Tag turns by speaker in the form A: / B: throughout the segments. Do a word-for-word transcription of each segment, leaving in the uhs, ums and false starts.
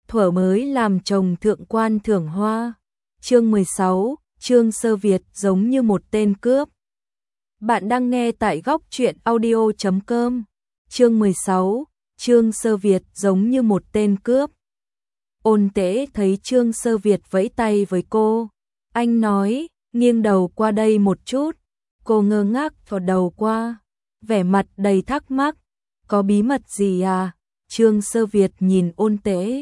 A: thuở mới làm chồng thượng quan thưởng hoa. Chương mười sáu, Trương Sơ Việt giống như một tên cướp. Bạn đang nghe tại góc truyện audio chấm com. Chương mười sáu, Trương Sơ Việt giống như một tên cướp. Ôn Tế thấy Trương Sơ Việt vẫy tay với cô. Anh nói, nghiêng đầu qua đây một chút. Cô ngơ ngác vào đầu qua, vẻ mặt đầy thắc mắc. Có bí mật gì à? Trương Sơ Việt nhìn Ôn Tế.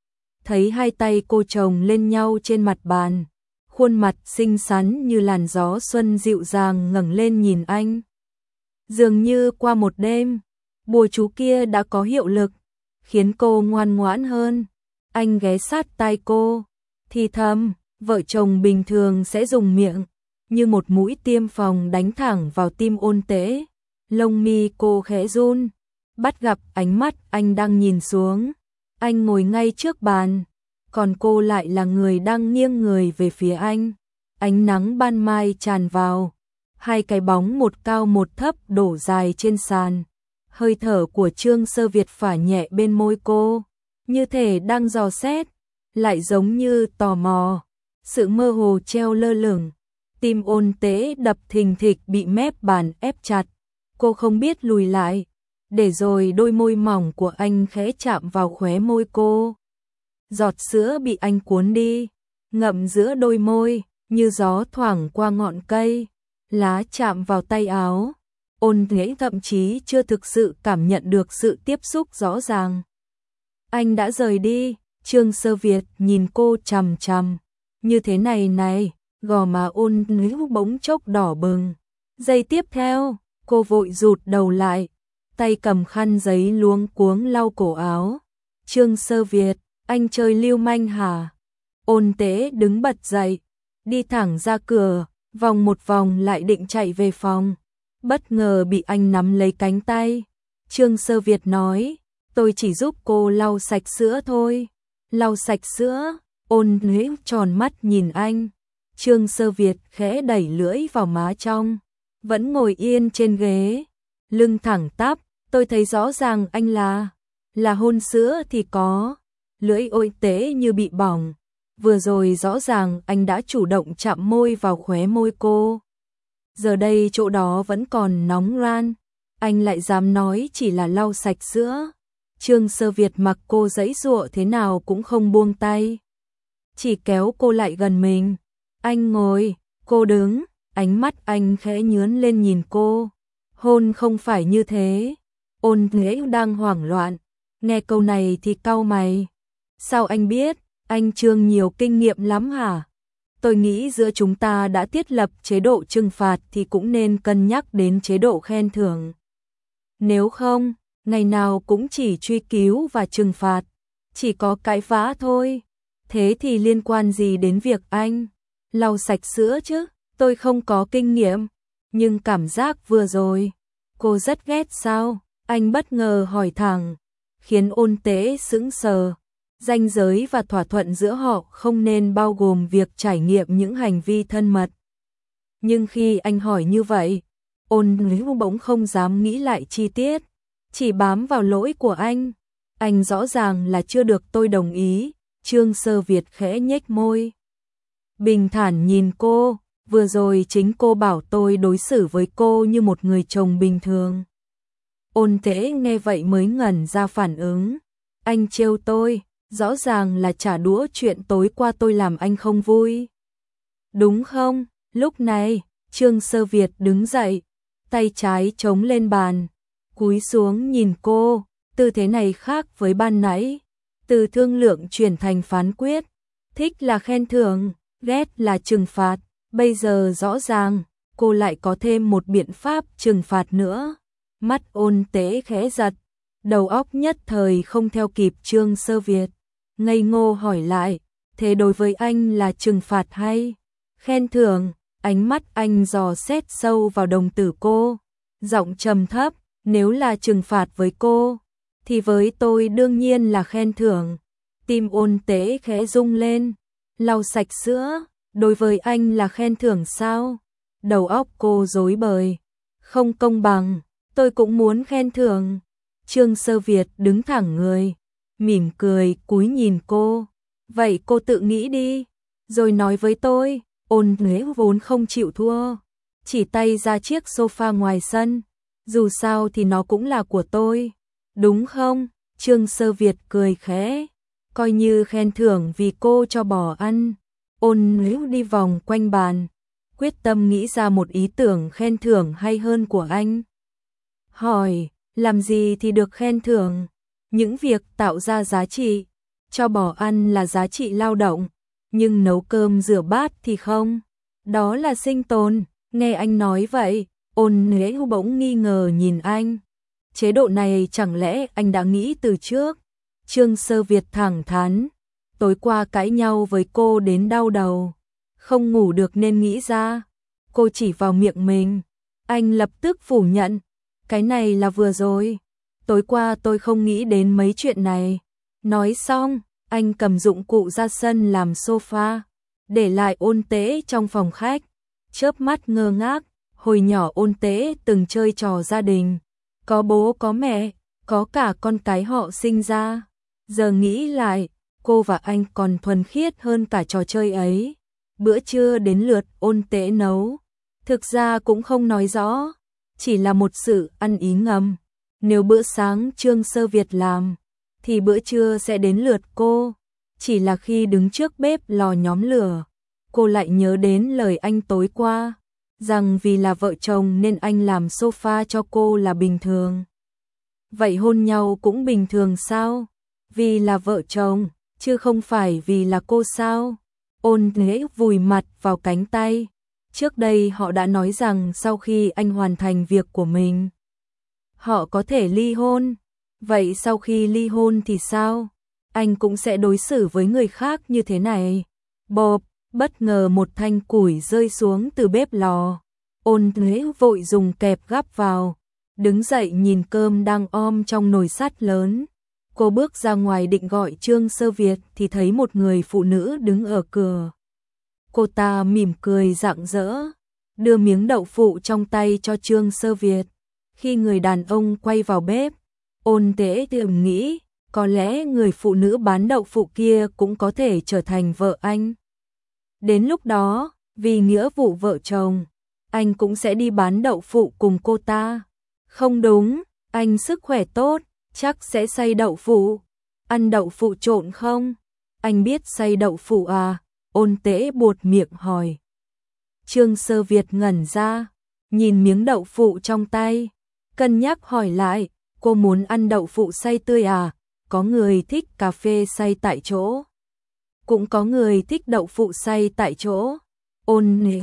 A: Thấy hai tay cô chồng lên nhau trên mặt bàn. Khuôn mặt xinh xắn như làn gió xuân dịu dàng ngẩng lên nhìn anh. Dường như qua một đêm, bùa chú kia đã có hiệu lực, khiến cô ngoan ngoãn hơn. Anh ghé sát tai cô, thì thầm, vợ chồng bình thường sẽ dùng miệng, như một mũi tiêm phòng đánh thẳng vào tim Ôn Tế. Lông mi cô khẽ run, bắt gặp ánh mắt anh đang nhìn xuống. Anh ngồi ngay trước bàn, còn cô lại là người đang nghiêng người về phía anh. Ánh nắng ban mai tràn vào, hai cái bóng một cao một thấp đổ dài trên sàn. Hơi thở của Trương Sơ Việt phả nhẹ bên môi cô, như thể đang dò xét, lại giống như tò mò. Sự mơ hồ treo lơ lửng, tim Ôn Tế đập thình thịch bị mép bàn ép chặt. Cô không biết lùi lại, để rồi đôi môi mỏng của anh khẽ chạm vào khóe môi cô. Giọt sữa bị anh cuốn đi, ngậm giữa đôi môi, như gió thoảng qua ngọn cây, lá chạm vào tay áo. Ôn Tế thậm chí chưa thực sự cảm nhận được sự tiếp xúc rõ ràng. Anh đã rời đi, Trương Sơ Việt nhìn cô chằm chằm. Như thế này này, gò má Ôn Tế bỗng chốc đỏ bừng. Giây tiếp theo, cô vội rụt đầu lại, tay cầm khăn giấy luống cuống lau cổ áo. Trương Sơ Việt, anh chơi lưu manh hả? Ôn Tế đứng bật dậy, đi thẳng ra cửa, vòng một vòng lại định chạy về phòng. Bất ngờ bị anh nắm lấy cánh tay. Trương Sơ Việt nói, tôi chỉ giúp cô lau sạch sữa thôi. Lau sạch sữa? Ôn Tế tròn mắt nhìn anh. Trương Sơ Việt khẽ đẩy lưỡi vào má trong, vẫn ngồi yên trên ghế, lưng thẳng tắp. Tôi thấy rõ ràng anh là, là hôn sữa thì có. Lưỡi Ôn Tế như bị bỏng. Vừa rồi rõ ràng anh đã chủ động chạm môi vào khóe môi cô. Giờ đây chỗ đó vẫn còn nóng ran. Anh lại dám nói chỉ là lau sạch sữa. Trương Sơ Việt mặc cô giãy giụa thế nào cũng không buông tay, chỉ kéo cô lại gần mình. Anh ngồi, cô đứng, ánh mắt anh khẽ nhướn lên nhìn cô. Hôn không phải như thế. Ôn Tế đang hoảng loạn, nghe câu này thì cau mày. Sao anh biết? Anh Trương nhiều kinh nghiệm lắm hả? Tôi nghĩ giữa chúng ta đã thiết lập chế độ trừng phạt thì cũng nên cân nhắc đến chế độ khen thưởng. Nếu không, ngày nào cũng chỉ truy cứu và trừng phạt, chỉ có cãi vã thôi. Thế thì liên quan gì đến việc anh lau sạch sữa chứ? Tôi không có kinh nghiệm, nhưng cảm giác vừa rồi, cô rất ghét sao? Anh bất ngờ hỏi thẳng, khiến Ôn Tế sững sờ. Ranh giới và thỏa thuận giữa họ không nên bao gồm việc trải nghiệm những hành vi thân mật. Nhưng khi anh hỏi như vậy, Ôn Tế bỗng không dám nghĩ lại chi tiết, chỉ bám vào lỗi của anh. Anh rõ ràng là chưa được tôi đồng ý. Trương Sơ Việt khẽ nhếch môi, bình thản nhìn cô. Vừa rồi chính cô bảo tôi đối xử với cô như một người chồng bình thường. Ôn Tế nghe vậy mới ngẩn ra phản ứng. Anh trêu tôi, rõ ràng là trả đũa chuyện tối qua tôi làm anh không vui, đúng không? Lúc này, Trương Sơ Việt đứng dậy, tay trái chống lên bàn, cúi xuống nhìn cô. Tư thế này khác với ban nãy, từ thương lượng chuyển thành phán quyết. Thích là khen thưởng, ghét là trừng phạt. Bây giờ rõ ràng, cô lại có thêm một biện pháp trừng phạt nữa. Mắt Ôn Tế khẽ giật, đầu óc nhất thời không theo kịp Trương Sơ Việt. Ngây ngô hỏi lại, thế đối với anh là trừng phạt hay khen thưởng? Ánh mắt anh dò xét sâu vào đồng tử cô, giọng trầm thấp, nếu là trừng phạt với cô, thì với tôi đương nhiên là khen thưởng. Tim Ôn Tế khẽ rung lên, lau sạch sữa, đối với anh là khen thưởng sao? Đầu óc cô rối bời, không công bằng, tôi cũng muốn khen thưởng. Trương Sơ Việt đứng thẳng người, mỉm cười cúi nhìn cô. Vậy cô tự nghĩ đi, rồi nói với tôi. Ôn Nhuế vốn không chịu thua, chỉ tay ra chiếc sofa ngoài sân. Dù sao thì nó cũng là của tôi, đúng không? Trương Sơ Việt cười khẽ, coi như khen thưởng vì cô cho bò ăn. Ôn Nhuế đi vòng quanh bàn, quyết tâm nghĩ ra một ý tưởng khen thưởng hay hơn của anh. Hỏi, làm gì thì được khen thưởng? Những việc tạo ra giá trị. Cho bò ăn là giá trị lao động, nhưng nấu cơm rửa bát thì không. Đó là sinh tồn. Nghe anh nói vậy, Ôn Nhuế bỗng nghi ngờ nhìn anh. Chế độ này chẳng lẽ anh đã nghĩ từ trước? Trương Sơ Việt thẳng thắn, tối qua cãi nhau với cô đến đau đầu, không ngủ được nên nghĩ ra. Cô chỉ vào miệng mình. Anh lập tức phủ nhận, cái này là vừa rồi. Tối qua tôi không nghĩ đến mấy chuyện này. Nói xong, anh cầm dụng cụ ra sân làm sofa, để lại Ôn Tế trong phòng khách. Chớp mắt ngơ ngác, hồi nhỏ Ôn Tế từng chơi trò gia đình, có bố có mẹ, có cả con cái họ sinh ra. Giờ nghĩ lại, cô và anh còn thuần khiết hơn cả trò chơi ấy. Bữa trưa đến lượt Ôn Tế nấu, thực ra cũng không nói rõ, chỉ là một sự ăn ý ngầm. Nếu bữa sáng Trương Sơ Việt làm, thì bữa trưa sẽ đến lượt cô. Chỉ là khi đứng trước bếp lò nhóm lửa, cô lại nhớ đến lời anh tối qua, rằng vì là vợ chồng nên anh làm sofa cho cô là bình thường. Vậy hôn nhau cũng bình thường sao? Vì là vợ chồng, chứ không phải vì là cô sao? Ôn Nhuế vùi mặt vào cánh tay. Trước đây họ đã nói rằng sau khi anh hoàn thành việc của mình, họ có thể ly hôn. Vậy sau khi ly hôn thì sao? Anh cũng sẽ đối xử với người khác như thế này. Bộp, bất ngờ một thanh củi rơi xuống từ bếp lò. Ôn Nhuế vội dùng kẹp gắp vào, đứng dậy nhìn cơm đang om trong nồi sắt lớn. Cô bước ra ngoài định gọi Trương Sơ Việt thì thấy một người phụ nữ đứng ở cửa. Cô ta mỉm cười rạng rỡ, đưa miếng đậu phụ trong tay cho Trương Sơ Việt. Khi người đàn ông quay vào bếp, Ôn Tế thầm nghĩ, có lẽ người phụ nữ bán đậu phụ kia cũng có thể trở thành vợ anh. Đến lúc đó, vì nghĩa vụ vợ chồng, anh cũng sẽ đi bán đậu phụ cùng cô ta. Không đúng, anh sức khỏe tốt, chắc sẽ xay đậu phụ. Ăn đậu phụ trộn không? Anh biết xay đậu phụ à? Ôn Tế buột miệng hỏi. Trương Sơ Việt ngẩn ra, nhìn miếng đậu phụ trong tay, cân nhắc hỏi lại, cô muốn ăn đậu phụ xay tươi à? Có người thích cà phê xay tại chỗ, cũng có người thích đậu phụ xay tại chỗ. Ôn Nhuế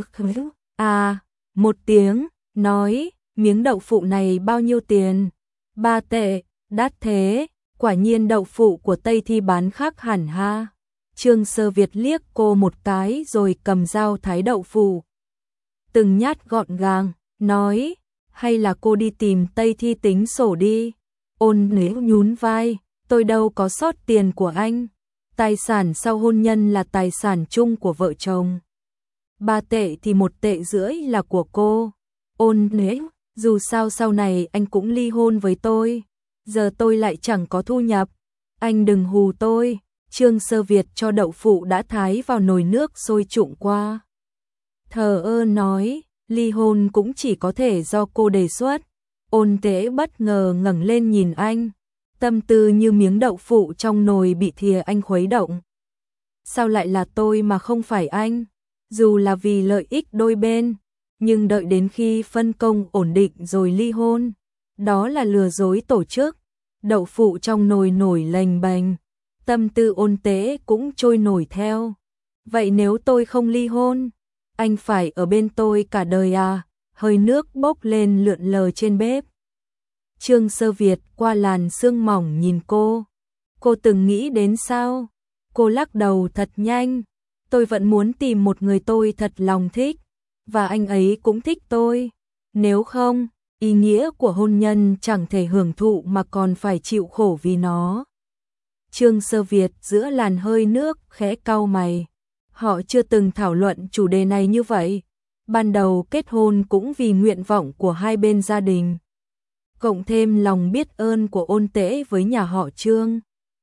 A: à, một tiếng, nói, miếng đậu phụ này bao nhiêu tiền? Ba tệ, đắt thế, quả nhiên đậu phụ của Tây Thi bán khác hẳn ha. Trương Sơ Việt liếc cô một cái rồi cầm dao thái đậu phụ, từng nhát gọn gàng, nói, hay là cô đi tìm Tây Thi tính sổ đi. Ôn Nhuế nhún vai, tôi đâu có sót tiền của anh. Tài sản sau hôn nhân là tài sản chung của vợ chồng. Ba tệ thì một tệ rưỡi là của cô. Ôn Nhuế, dù sao sau này anh cũng ly hôn với tôi, giờ tôi lại chẳng có thu nhập. Anh đừng hù tôi. Trương Sơ Việt cho đậu phụ đã thái vào nồi nước sôi trụng qua, thờ ơ nói, ly hôn cũng chỉ có thể do cô đề xuất. Ôn Tế bất ngờ ngẩng lên nhìn anh, tâm tư như miếng đậu phụ trong nồi bị thìa anh khuấy động. Sao lại là tôi mà không phải anh? Dù là vì lợi ích đôi bên, nhưng đợi đến khi phân công ổn định rồi ly hôn, đó là lừa dối tổ chức. Đậu phụ trong nồi nổi lềnh bềnh, tâm tư Ôn Tế cũng trôi nổi theo. Vậy nếu tôi không ly hôn, anh phải ở bên tôi cả đời à? Hơi nước bốc lên lượn lờ trên bếp. Trương Sơ Việt qua làn sương mỏng nhìn cô. Cô từng nghĩ đến sao? Cô lắc đầu thật nhanh. Tôi vẫn muốn tìm một người tôi thật lòng thích, và anh ấy cũng thích tôi. Nếu không, ý nghĩa của hôn nhân chẳng thể hưởng thụ mà còn phải chịu khổ vì nó. Trương Sơ Việt giữa làn hơi nước khẽ cau mày. Họ chưa từng thảo luận chủ đề này như vậy. Ban đầu kết hôn cũng vì nguyện vọng của hai bên gia đình, cộng thêm lòng biết ơn của Ôn Tế với nhà họ Trương.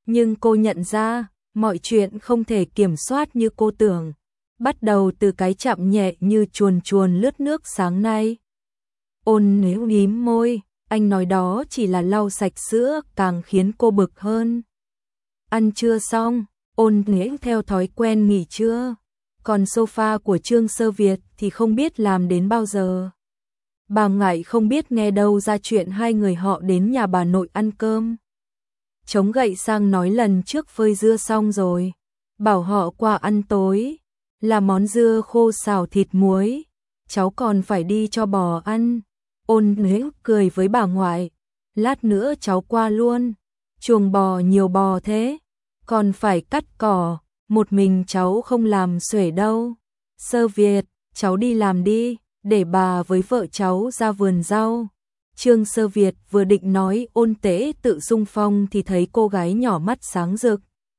A: Nhưng cô nhận ra, mọi chuyện không thể kiểm soát như cô tưởng. Bắt đầu từ cái chạm nhẹ như chuồn chuồn lướt nước sáng nay. Ôn nếu mím môi, anh nói đó chỉ là lau sạch sữa, càng khiến cô bực hơn. Ăn trưa xong, ôn nếu theo thói quen nghỉ trưa. Còn sofa của Trương Sơ Việt thì không biết làm đến bao giờ. Bà Ngải không biết nghe đâu ra chuyện hai người họ đến nhà bà nội ăn cơm. Chống gậy sang nói lần trước phơi dưa xong rồi, bảo họ qua ăn tối, là món dưa khô xào thịt muối, cháu còn phải đi cho bò ăn. Ôn nếu cười với bà ngoại, lát nữa cháu qua luôn, chuồng bò nhiều bò thế, còn phải cắt cỏ, một mình cháu không làm xuể đâu. Sơ Việt, cháu đi làm đi, để bà với vợ cháu ra vườn rau. Trương Sơ Việt vừa định nói Ôn Tế tự xung phong thì thấy cô gái nhỏ mắt sáng rực.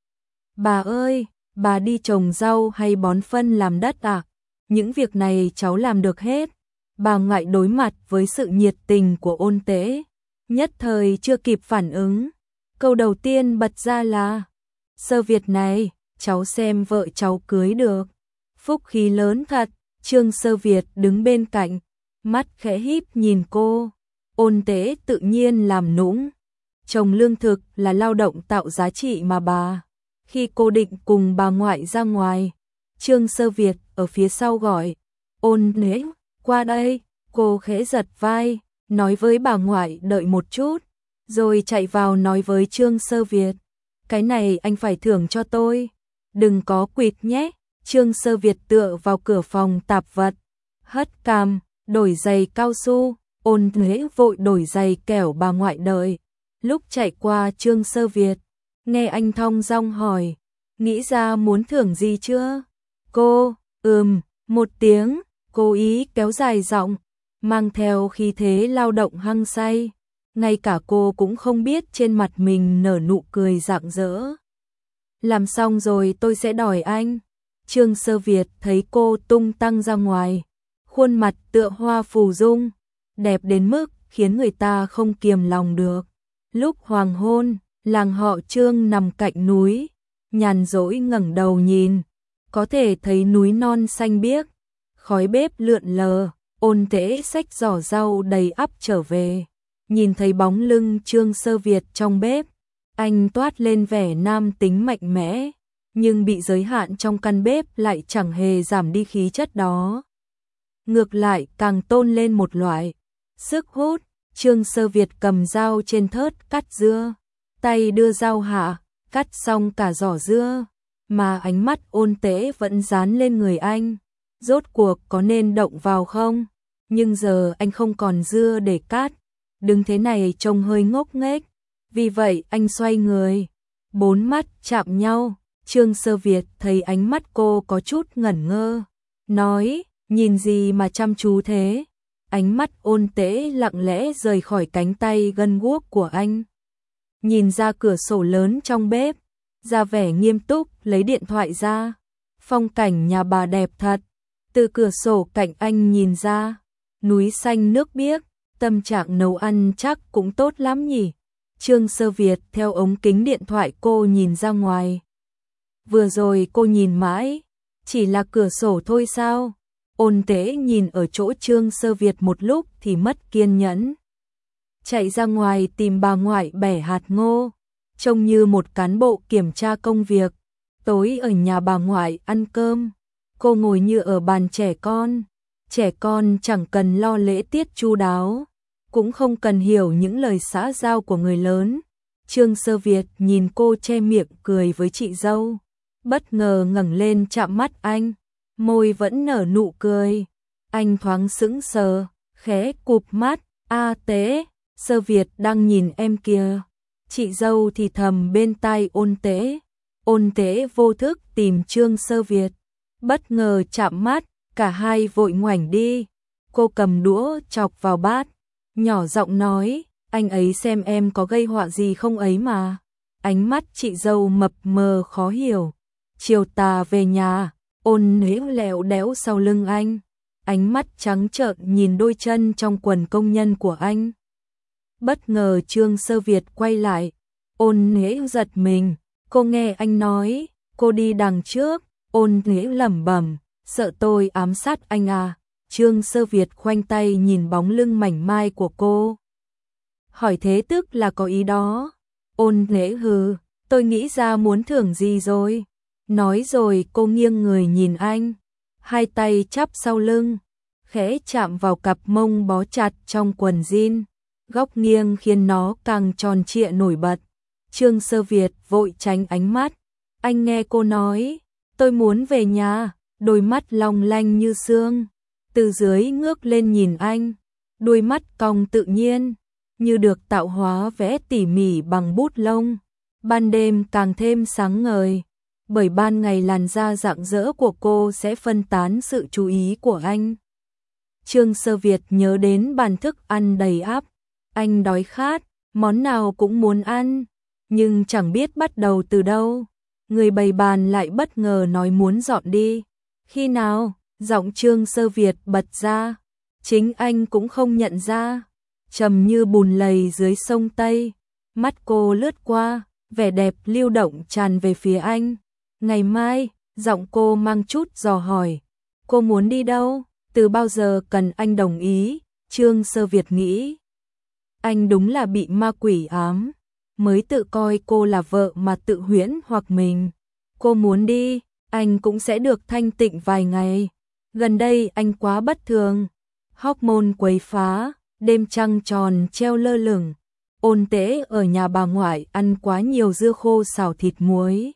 A: Bà ơi, bà đi trồng rau hay bón phân làm đất à? Những việc này cháu làm được hết. Bà ngại đối mặt với sự nhiệt tình của Ôn Tế, nhất thời chưa kịp phản ứng. Câu đầu tiên bật ra là: Sơ Việt này, cháu xem vợ cháu cưới được. Phúc khí lớn thật. Trương Sơ Việt đứng bên cạnh, mắt khẽ híp nhìn cô. Ôn Tế tự nhiên làm nũng. Trồng lương thực là lao động tạo giá trị mà bà. Khi cô định cùng bà ngoại ra ngoài, Trương Sơ Việt ở phía sau gọi: Ôn Tế, qua đây. Cô khẽ giật vai, nói với bà ngoại đợi một chút, rồi chạy vào nói với Trương Sơ Việt: Cái này anh phải thưởng cho tôi, đừng có quỵt nhé. Trương Sơ Việt tựa vào cửa phòng tạp vật, hất cằm, đổi giày cao su. Ôn Tế vội đổi giày kẻo bà ngoại đợi. Lúc chạy qua Trương Sơ Việt, nghe anh thong dong hỏi: Nghĩ ra muốn thưởng gì chưa? Cô, ừm, một tiếng, cố ý kéo dài giọng, mang theo khí thế lao động hăng say. Ngay cả cô cũng không biết trên mặt mình nở nụ cười rạng rỡ. Làm xong rồi tôi sẽ đòi anh. Trương Sơ Việt thấy cô tung tăng ra ngoài, khuôn mặt tựa hoa phù dung, đẹp đến mức khiến người ta không kiềm lòng được. Lúc hoàng hôn, làng họ Trương nằm cạnh núi, nhàn rỗi ngẩng đầu nhìn, có thể thấy núi non xanh biếc, khói bếp lượn lờ. Ôn Tế xách giỏ rau đầy ắp trở về, nhìn thấy bóng lưng Trương Sơ Việt trong bếp, anh toát lên vẻ nam tính mạnh mẽ, nhưng bị giới hạn trong căn bếp lại chẳng hề giảm đi khí chất đó. Ngược lại càng tôn lên một loại sức hút. Trương Sơ Việt cầm dao trên thớt cắt dưa, tay đưa dao hạ, cắt xong cả giỏ dưa, mà ánh mắt Ôn Tế vẫn dán lên người anh. Rốt cuộc có nên động vào không? Nhưng giờ anh không còn dưa để cắt, đứng thế này trông hơi ngốc nghếch. Vì vậy anh xoay người, bốn mắt chạm nhau. Trương Sơ Việt thấy ánh mắt cô có chút ngẩn ngơ, nói: Nhìn gì mà chăm chú thế? Ánh mắt Ôn Tế lặng lẽ rời khỏi cánh tay gân guốc của anh, nhìn ra cửa sổ lớn trong bếp, ra vẻ nghiêm túc lấy điện thoại ra. Phong cảnh nhà bà đẹp thật. Từ cửa sổ cạnh anh nhìn ra, núi xanh nước biếc, tâm trạng nấu ăn chắc cũng tốt lắm nhỉ. Trương Sơ Việt theo ống kính điện thoại cô nhìn ra ngoài. Vừa rồi cô nhìn mãi, chỉ là cửa sổ thôi sao? Ôn Tế nhìn ở chỗ Trương Sơ Việt một lúc thì mất kiên nhẫn, chạy ra ngoài tìm bà ngoại bẻ hạt ngô, trông như một cán bộ kiểm tra công việc. Tối ở nhà bà ngoại ăn cơm, cô ngồi như ở bàn trẻ con. Trẻ con chẳng cần lo lễ tiết chu đáo, cũng không cần hiểu những lời xã giao của người lớn. Trương Sơ Việt nhìn cô che miệng cười với chị dâu, bất ngờ ngẩng lên chạm mắt anh, môi vẫn nở nụ cười. Anh thoáng sững sờ, khẽ cụp mắt: A Tế, Sơ Việt đang nhìn em kìa. Chị dâu thì thầm bên tai Ôn Tế. Ôn Tế vô thức tìm Trương Sơ Việt, bất ngờ chạm mắt, cả hai vội ngoảnh đi. Cô cầm đũa chọc vào bát, nhỏ giọng nói: Anh ấy xem em có gây họa gì không ấy mà. Ánh mắt chị dâu mập mờ khó hiểu. Chiều tà về nhà, Ôn Nếu lẹo đéo sau lưng anh, ánh mắt trắng trợn nhìn đôi chân trong quần công nhân của anh. Bất ngờ Trương Sơ Việt quay lại, Ôn Nghĩa giật mình, cô nghe anh nói, cô đi đằng trước. Ôn Nghĩa lẩm bẩm, sợ tôi ám sát anh à? Trương Sơ Việt khoanh tay nhìn bóng lưng mảnh mai của cô. Hỏi thế tức là có ý đó. Ôn Nghĩa hừ, tôi nghĩ ra muốn thưởng gì rồi. Nói rồi cô nghiêng người nhìn anh, hai tay chắp sau lưng, khẽ chạm vào cặp mông bó chặt trong quần jean. Góc nghiêng khiến nó càng tròn trịa nổi bật. Trương Sơ Việt vội tránh ánh mắt. Anh nghe cô nói, tôi muốn về nhà, đôi mắt long lanh như sương. Từ dưới ngước lên nhìn anh, đôi mắt cong tự nhiên, như được tạo hóa vẽ tỉ mỉ bằng bút lông. Ban đêm càng thêm sáng ngời, bởi ban ngày làn da rạng rỡ của cô sẽ phân tán sự chú ý của anh. Trương Sơ Việt nhớ đến bàn thức ăn đầy ắp. Anh đói khát, món nào cũng muốn ăn, nhưng chẳng biết bắt đầu từ đâu. Người bày bàn lại bất ngờ nói muốn dọn đi. Khi nào? Giọng Trương Sơ Việt bật ra. Chính anh cũng không nhận ra. Trầm như bùn lầy dưới sông Tây. Mắt cô lướt qua, vẻ đẹp lưu động tràn về phía anh. Ngày mai, giọng cô mang chút dò hỏi. Cô muốn đi đâu? Từ bao giờ cần anh đồng ý? Trương Sơ Việt nghĩ. Anh đúng là bị ma quỷ ám, mới tự coi cô là vợ mà tự huyễn hoặc mình. Cô muốn đi, anh cũng sẽ được thanh tịnh vài ngày. Gần đây anh quá bất thường, hormone quấy phá, đêm trăng tròn treo lơ lửng. Ôn Tế ở nhà bà ngoại ăn quá nhiều dưa khô xào thịt muối.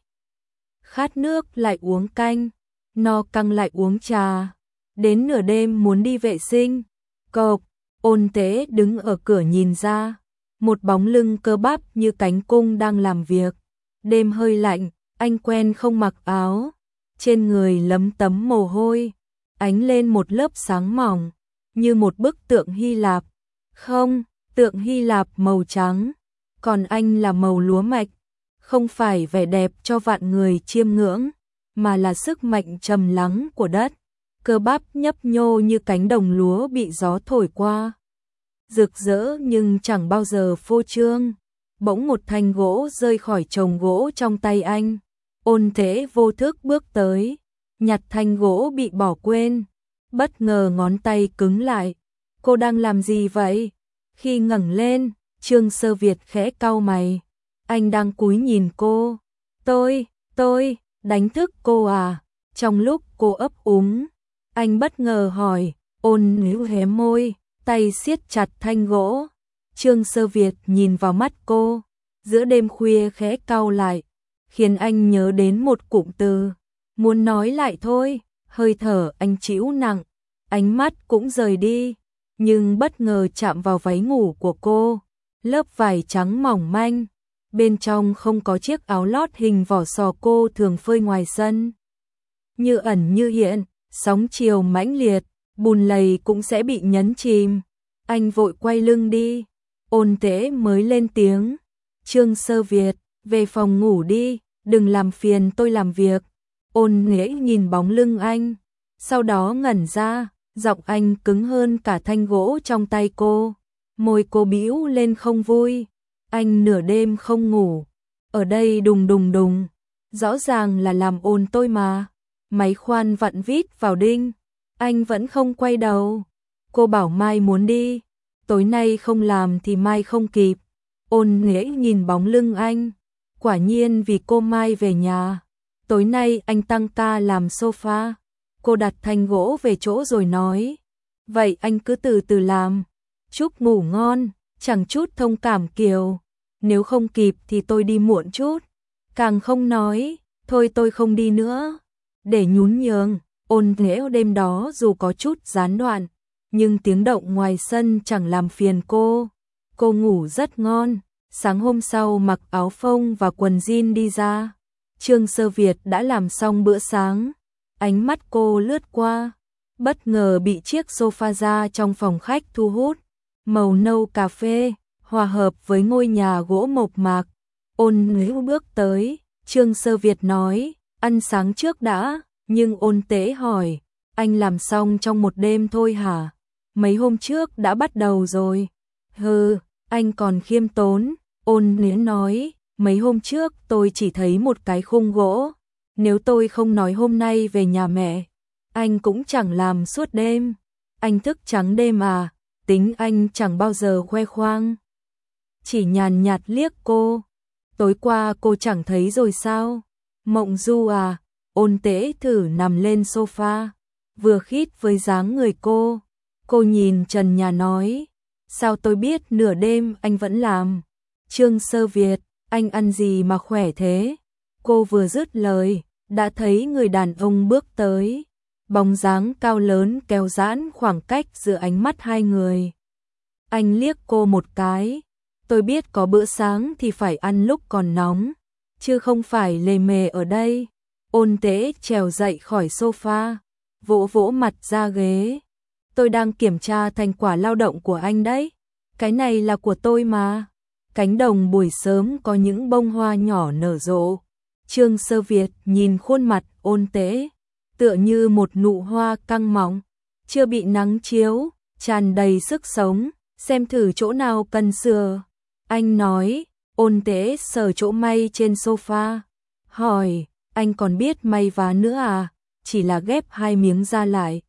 A: Khát nước lại uống canh, no căng lại uống trà. Đến nửa đêm muốn đi vệ sinh. Cộc, Ôn Tế đứng ở cửa nhìn ra, một bóng lưng cơ bắp như cánh cung đang làm việc. Đêm hơi lạnh, anh quen không mặc áo, trên người lấm tấm mồ hôi, ánh lên một lớp sáng mỏng, như một bức tượng Hy Lạp. Không, tượng Hy Lạp màu trắng, còn anh là màu lúa mạch, không phải vẻ đẹp cho vạn người chiêm ngưỡng, mà là sức mạnh trầm lắng của đất. Cơ bắp nhấp nhô như cánh đồng lúa bị gió thổi qua. Rực rỡ nhưng chẳng bao giờ phô trương. Bỗng một thanh gỗ rơi khỏi chồng gỗ trong tay anh. Ôn Thế vô thức bước tới, nhặt thanh gỗ bị bỏ quên. Bất ngờ ngón tay cứng lại. Cô đang làm gì vậy? Khi ngẩng lên, Trương Sơ Việt khẽ cau mày. Anh đang cúi nhìn cô. Tôi, tôi, đánh thức cô à? Trong lúc cô ấp úng, anh bất ngờ hỏi. Ôn Níu hé môi, tay siết chặt thanh gỗ. Trương Sơ Việt nhìn vào mắt cô, giữa đêm khuya khẽ cau lại, khiến anh nhớ đến một cụm từ. Muốn nói lại thôi. Hơi thở anh trĩu nặng, ánh mắt cũng rời đi, nhưng bất ngờ chạm vào váy ngủ của cô. Lớp vải trắng mỏng manh, bên trong không có chiếc áo lót hình vỏ sò cô thường phơi ngoài sân. Như ẩn như hiện, sóng chiều mãnh liệt, bùn lầy cũng sẽ bị nhấn chìm. Anh vội quay lưng đi. Ôn Tế mới lên tiếng. Trương Sơ Việt, về phòng ngủ đi, đừng làm phiền tôi làm việc. Ôn Nghĩa nhìn bóng lưng anh, sau đó ngẩn ra, giọng anh cứng hơn cả thanh gỗ trong tay cô. Môi cô bĩu lên không vui. Anh nửa đêm không ngủ, ở đây đùng đùng đùng, rõ ràng là làm ồn tôi mà. Máy khoan vặn vít vào đinh, anh vẫn không quay đầu. Cô bảo mai muốn đi, tối nay không làm thì mai không kịp. Ôn Nghĩa nhìn bóng lưng anh, quả nhiên vì cô mai về nhà. Tối nay anh tăng ca làm sofa. Cô đặt thanh gỗ về chỗ rồi nói, vậy anh cứ từ từ làm. Chúc ngủ ngon, chẳng chút thông cảm Kiều. Nếu không kịp thì tôi đi muộn chút. Càng không nói, thôi tôi không đi nữa. Để nhún nhường, Ôn Nghĩa đêm đó dù có chút gián đoạn, nhưng tiếng động ngoài sân chẳng làm phiền cô. Cô ngủ rất ngon, sáng hôm sau mặc áo phông và quần jean đi ra. Trương Sơ Việt đã làm xong bữa sáng, ánh mắt cô lướt qua, bất ngờ bị chiếc sofa da trong phòng khách thu hút, màu nâu cà phê, hòa hợp với ngôi nhà gỗ mộc mạc. Ôn Nghĩa bước tới, Trương Sơ Việt nói, ăn sáng trước đã, nhưng Ôn Tế hỏi, anh làm xong trong một đêm thôi hả? Mấy hôm trước đã bắt đầu rồi. Hừ, anh còn khiêm tốn. Ôn Nghĩa nói, mấy hôm trước tôi chỉ thấy một cái khung gỗ, nếu tôi không nói hôm nay về nhà mẹ, anh cũng chẳng làm suốt đêm. Anh thức trắng đêm à, tính anh chẳng bao giờ khoe khoang. Chỉ nhàn nhạt liếc cô, tối qua cô chẳng thấy rồi sao? Mộng du à? Ôn Tế thử nằm lên sofa, vừa khít với dáng người cô. Cô nhìn trần nhà nói, sao tôi biết nửa đêm anh vẫn làm? Trương Sơ Việt, anh ăn gì mà khỏe thế? Cô vừa dứt lời, đã thấy người đàn ông bước tới. Bóng dáng cao lớn kéo giãn khoảng cách giữa ánh mắt hai người. Anh liếc cô một cái, tôi biết có bữa sáng thì phải ăn lúc còn nóng, chứ không phải lề mề ở đây. Ôn Tế trèo dậy khỏi sofa, vỗ vỗ mặt ra ghế. Tôi đang kiểm tra thành quả lao động của anh đấy. Cái này là của tôi mà. Cánh đồng buổi sớm có những bông hoa nhỏ nở rộ. Trương Sơ Việt nhìn khuôn mặt Ôn Tế, tựa như một nụ hoa căng mọng, chưa bị nắng chiếu, tràn đầy sức sống, xem thử chỗ nào cần sửa. Anh nói. Ôn Tế sờ chỗ may trên sofa, hỏi, anh còn biết may vá nữa à? Chỉ là ghép hai miếng ra lại.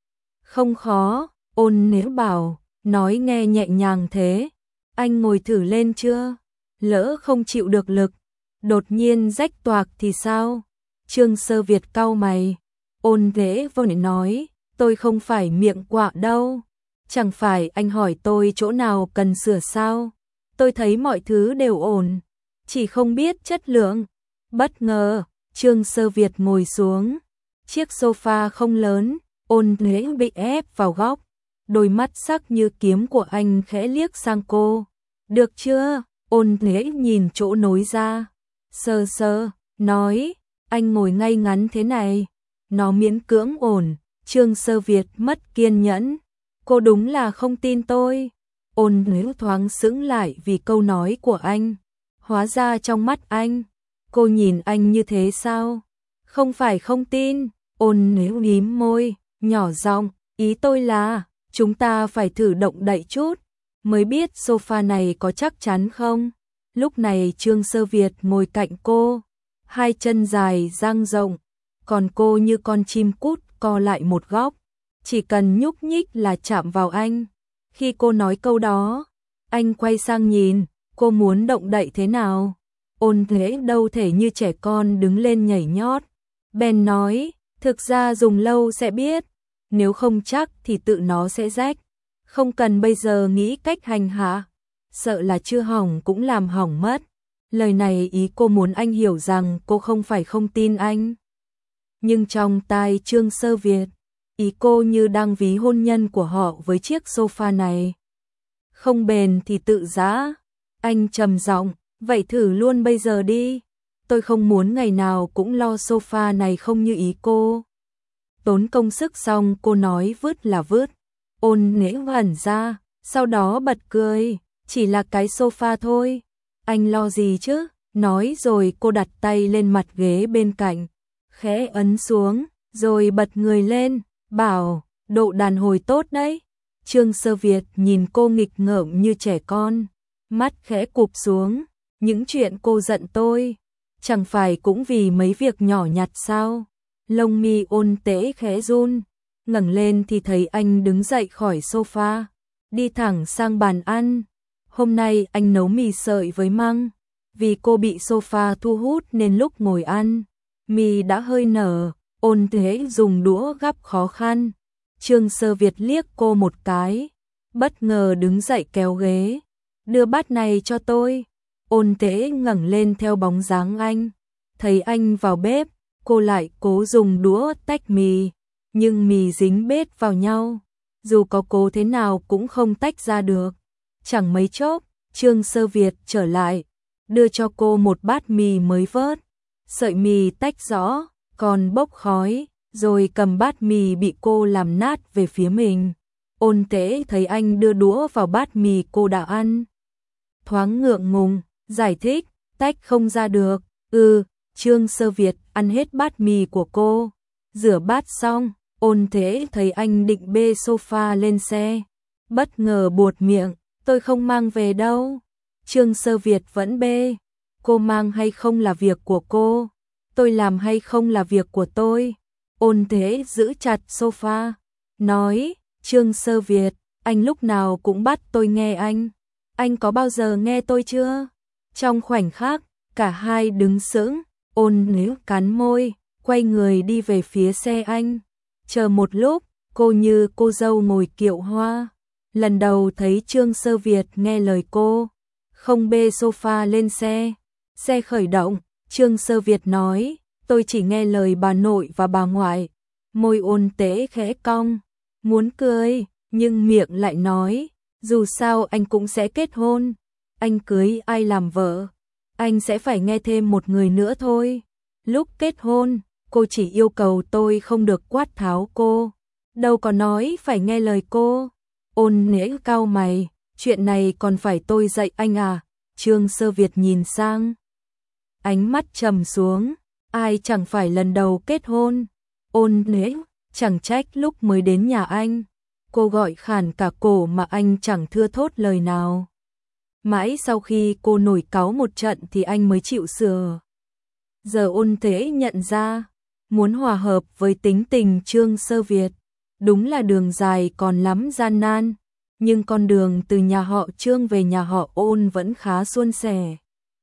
A: Không khó, Ôn Nếu bảo, nói nghe nhẹ nhàng thế. Anh ngồi thử lên chưa? Lỡ không chịu được lực, đột nhiên rách toạc thì sao? Trương Sơ Việt cau mày. Ôn Tế vội nói, tôi không phải miệng quạ đâu. Chẳng phải anh hỏi tôi chỗ nào cần sửa sao? Tôi thấy mọi thứ đều ổn, chỉ không biết chất lượng. Bất ngờ, Trương Sơ Việt ngồi xuống. Chiếc sofa không lớn, Ôn Tế bị ép vào góc. Đôi mắt sắc như kiếm của anh khẽ liếc sang cô. Được chưa? Ôn Tế nhìn chỗ nối ra. Sơ sơ, nói, anh ngồi ngay ngắn thế này. Nó miễn cưỡng ổn. Trương Sơ Việt mất kiên nhẫn. Cô đúng là không tin tôi. Ôn Nếu thoáng sững lại vì câu nói của anh. Hóa ra trong mắt anh, cô nhìn anh như thế sao? Không phải không tin. Ôn Nếu mím môi, nhỏ giọng, ý tôi là, chúng ta phải thử động đậy chút, mới biết sofa này có chắc chắn không? Lúc này Trương Sơ Việt ngồi cạnh cô, hai chân dài dang rộng, còn cô như con chim cút co lại một góc, chỉ cần nhúc nhích là chạm vào anh. Khi cô nói câu đó, anh quay sang nhìn, cô muốn động đậy thế nào? Ôn Thế đâu thể như trẻ con đứng lên nhảy nhót. Ben nói, thực ra dùng lâu sẽ biết, nếu không chắc thì tự nó sẽ rách. Không cần bây giờ nghĩ cách hành hạ, sợ là chưa hỏng cũng làm hỏng mất. Lời này ý cô muốn anh hiểu rằng cô không phải không tin anh. Nhưng trong tai Trương Sơ Việt, ý cô như đang ví hôn nhân của họ với chiếc sofa này. Không bền thì tự giã. Anh trầm giọng, vậy thử luôn bây giờ đi. Tôi không muốn ngày nào cũng lo sofa này không như ý cô. Tốn công sức xong cô nói vứt là vứt. Ôn nễ hẳn ra, sau đó bật cười, chỉ là cái sofa thôi. Anh lo gì chứ? Nói rồi cô đặt tay lên mặt ghế bên cạnh, khẽ ấn xuống, rồi bật người lên, bảo, độ đàn hồi tốt đấy. Trương Sơ Việt nhìn cô nghịch ngợm như trẻ con, mắt khẽ cụp xuống, những chuyện cô giận tôi, chẳng phải cũng vì mấy việc nhỏ nhặt sao? Lông mi Ôn Tế khẽ run, ngẩng lên thì thấy anh đứng dậy khỏi sofa, đi thẳng sang bàn ăn. Hôm nay anh nấu mì sợi với măng, vì cô bị sofa thu hút nên lúc ngồi ăn, mì đã hơi nở. Ôn Tế dùng đũa gắp khó khăn. Trương Sơ Việt liếc cô một cái, bất ngờ đứng dậy kéo ghế, đưa bát này cho tôi. Ôn Tế ngẩng lên theo bóng dáng anh, thấy anh vào bếp, cô lại cố dùng đũa tách mì, nhưng mì dính bết vào nhau, dù có cố thế nào cũng không tách ra được. Chẳng mấy chốc, Trương Sơ Việt trở lại, đưa cho cô một bát mì mới vớt, sợi mì tách rõ, còn bốc khói, rồi cầm bát mì bị cô làm nát về phía mình. Ôn Tế thấy anh đưa đũa vào bát mì cô đã ăn, thoáng ngượng ngùng, giải thích, tách không ra được. Ừ, Trương Sơ Việt ăn hết bát mì của cô, rửa bát xong, Ôn Tế thấy anh định bê sofa lên xe, bất ngờ buột miệng, tôi không mang về đâu. Trương Sơ Việt vẫn bê, cô mang hay không là việc của cô, tôi làm hay không là việc của tôi. Ôn Thế giữ chặt sofa, nói, Trương Sơ Việt, anh lúc nào cũng bắt tôi nghe anh. Anh có bao giờ nghe tôi chưa? Trong khoảnh khắc, cả hai đứng sững, Ôn Thế cắn môi, quay người đi về phía xe anh. Chờ một lúc, cô như cô dâu ngồi kiệu hoa. Lần đầu thấy Trương Sơ Việt nghe lời cô, không bê sofa lên xe. Xe khởi động, Trương Sơ Việt nói, tôi chỉ nghe lời bà nội và bà ngoại. Môi Ôn Tế khẽ cong, muốn cười, nhưng miệng lại nói, dù sao anh cũng sẽ kết hôn. Anh cưới ai làm vợ, anh sẽ phải nghe thêm một người nữa thôi. Lúc kết hôn, cô chỉ yêu cầu tôi không được quát tháo cô, đâu có nói phải nghe lời cô. Ôn Nễ cau mày, chuyện này còn phải tôi dạy anh à? Trương Sơ Việt nhìn sang, ánh mắt trầm xuống, ai chẳng phải lần đầu kết hôn. Ôn Nễ, chẳng trách lúc mới đến nhà anh, cô gọi khản cả cổ mà anh chẳng thưa thốt lời nào. Mãi sau khi cô nổi cáu một trận thì anh mới chịu sửa. Giờ Ôn Thế nhận ra, muốn hòa hợp với tính tình Trương Sơ Việt, đúng là đường dài còn lắm gian nan, nhưng con đường từ nhà họ Trương về nhà họ Ôn vẫn khá suôn sẻ.